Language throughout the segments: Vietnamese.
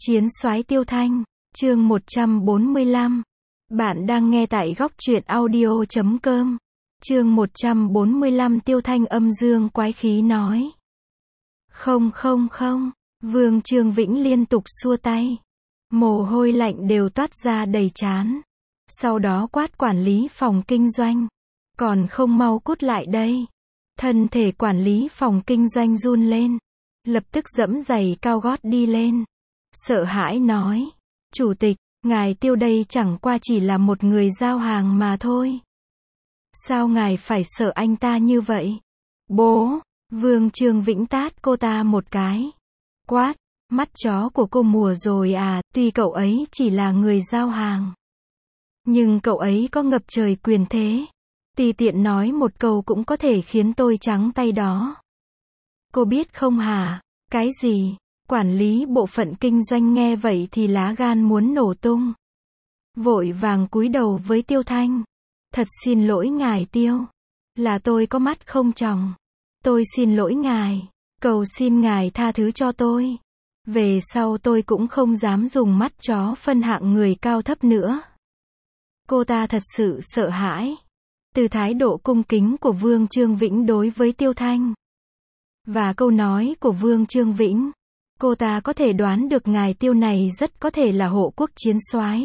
Chiến soái Tiêu Thanh, chương 145. Bạn đang nghe tại góc truyện audio.com. Chương 145 Tiêu Thanh âm dương quái khí nói. Không, Vương Trương Vĩnh liên tục xua tay. Mồ hôi lạnh đều toát ra đầy trán. Sau đó quát quản lý phòng kinh doanh. Còn không mau cút lại đây. Thân thể quản lý phòng kinh doanh run lên. Lập tức giẫm giày cao gót đi lên. Sợ hãi nói. Chủ tịch, ngài Tiêu đây chẳng qua chỉ là một người giao hàng mà thôi. Sao ngài phải sợ anh ta như vậy? Bố! Vương Trương Vĩnh tát cô ta một cái. Quát! Mắt chó của cô mù rồi à, tuy cậu ấy chỉ là người giao hàng. Nhưng cậu ấy có ngập trời quyền thế. Tùy tiện nói một câu cũng có thể khiến tôi trắng tay đó. Cô biết không hả? Cái gì? Quản lý bộ phận kinh doanh nghe vậy thì lá gan muốn nổ tung. Vội vàng cúi đầu với Tiêu Thanh. Thật xin lỗi ngài Tiêu. Là tôi có mắt không tròng. Tôi xin lỗi ngài. Cầu xin ngài tha thứ cho tôi. Về sau tôi cũng không dám dùng mắt chó phân hạng người cao thấp nữa. Cô ta thật sự sợ hãi. Từ thái độ cung kính của Vương Trương Vĩnh đối với Tiêu Thanh. Và câu nói của Vương Trương Vĩnh. Cô ta có thể đoán được ngài Tiêu này rất có thể là hộ quốc chiến soái.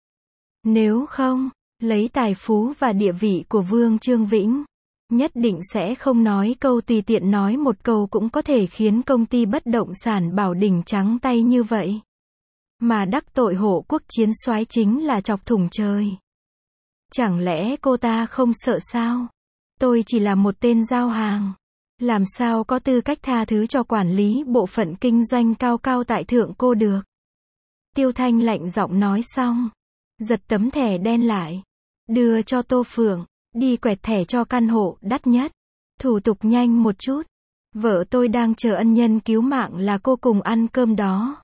Nếu không, lấy tài phú và địa vị của Vương Trương Vĩnh, nhất định sẽ không nói câu tùy tiện nói một câu cũng có thể khiến công ty bất động sản Bảo Đình trắng tay như vậy. Mà đắc tội hộ quốc chiến soái chính là chọc thủng trời. Chẳng lẽ cô ta không sợ sao? Tôi chỉ là một tên giao hàng. Làm sao có tư cách tha thứ cho quản lý bộ phận kinh doanh cao cao tại thượng cô được? Tiêu Thanh lạnh giọng nói xong. Giật tấm thẻ đen lại. Đưa cho Tô Phượng. Đi quẹt thẻ cho căn hộ đắt nhất. Thủ tục nhanh một chút. Vợ tôi đang chờ ân nhân cứu mạng là cô cùng ăn cơm đó.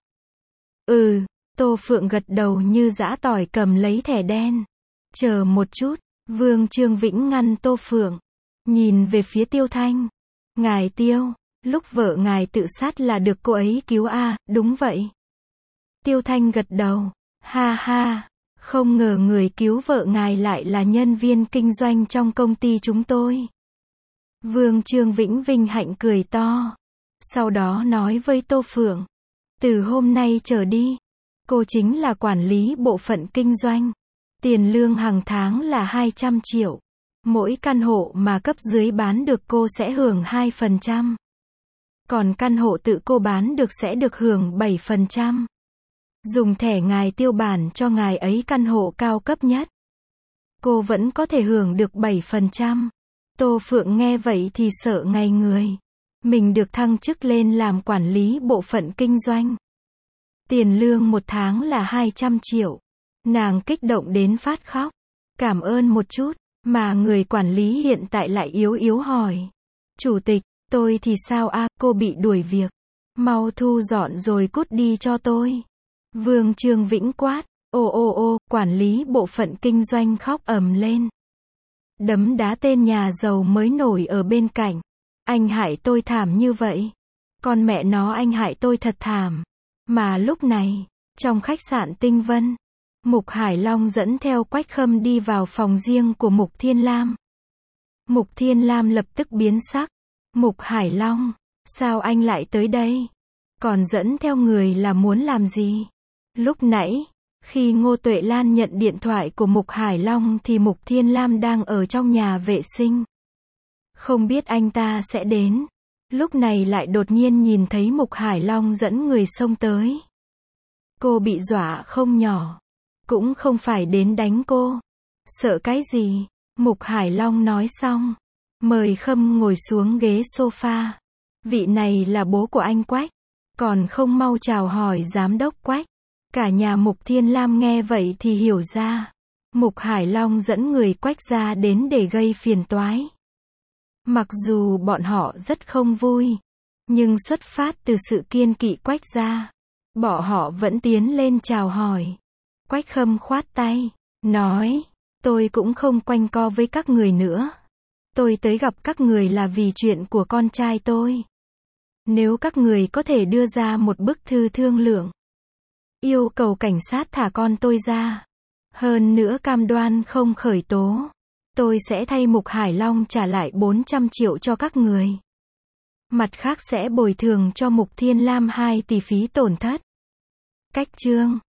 Tô Phượng gật đầu như giã tỏi cầm lấy thẻ đen. Chờ một chút. Vương Trương Vĩnh ngăn Tô Phượng. Nhìn về phía Tiêu Thanh. Ngài Tiêu, lúc vợ ngài tự sát là được cô ấy cứu à, đúng vậy. Tiêu Thanh gật đầu. Ha ha, không ngờ người cứu vợ ngài lại là nhân viên kinh doanh trong công ty chúng tôi. Vương Trương Vĩnh vinh hạnh cười to. Sau đó nói với Tô Phượng. Từ hôm nay trở đi, cô chính là quản lý bộ phận kinh doanh. Tiền lương hàng tháng là 200 triệu. Mỗi căn hộ mà cấp dưới bán được cô sẽ hưởng 2%. Còn căn hộ tự cô bán được sẽ được hưởng 7%. Dùng thẻ ngài Tiêu bản cho ngài ấy căn hộ cao cấp nhất. Cô vẫn có thể hưởng được 7%. Tô Phượng nghe vậy thì sợ ngay người. Mình được thăng chức lên làm quản lý bộ phận kinh doanh. Tiền lương một tháng là 200 triệu. Nàng kích động đến phát khóc. Cảm ơn một chút. Mà người quản lý hiện tại lại yếu yếu hỏi. Chủ tịch, tôi thì sao à, cô bị đuổi việc. Mau thu dọn rồi cút đi cho tôi. Vương Trương Vĩnh quát. Quản lý bộ phận kinh doanh khóc ầm lên. Đấm đá tên nhà giàu mới nổi ở bên cạnh. Anh hại tôi thảm như vậy. Con mẹ nó anh hại tôi thật thảm. Mà lúc này, trong khách sạn Tinh Vân, Mục Hải Long dẫn theo Quách Khâm đi vào phòng riêng của Mục Thiên Lam. Mục Thiên Lam lập tức biến sắc. Mục Hải Long, sao anh lại tới đây? Còn dẫn theo người là muốn làm gì? Lúc nãy, khi Ngô Tuệ Lan nhận điện thoại của Mục Hải Long thì Mục Thiên Lam đang ở trong nhà vệ sinh. Không biết anh ta sẽ đến. Lúc này lại đột nhiên nhìn thấy Mục Hải Long dẫn người xông tới. Cô bị dọa không nhỏ. Cũng không phải đến đánh cô. Sợ cái gì? Mục Hải Long nói xong. Mời Khâm ngồi xuống ghế sofa. Vị này là bố của anh Quách. Còn không mau chào hỏi giám đốc Quách. Cả nhà Mục Thiên Lam nghe vậy thì hiểu ra. Mục Hải Long dẫn người Quách ra đến để gây phiền toái. Mặc dù bọn họ rất không vui. Nhưng xuất phát từ sự kiên kỵ Quách ra. Bọn họ vẫn tiến lên chào hỏi. Quách Khâm khoát tay, nói, tôi cũng không quanh co với các người nữa. Tôi tới gặp các người là vì chuyện của con trai tôi. Nếu các người có thể đưa ra một bức thư thương lượng, Yêu cầu cảnh sát thả con tôi ra. Hơn nữa cam đoan không khởi tố. Tôi sẽ thay Mục Hải Long trả lại 400 triệu cho các người. Mặt khác sẽ bồi thường cho Mục Thiên Lam 2 tỷ phí tổn thất. Cách chương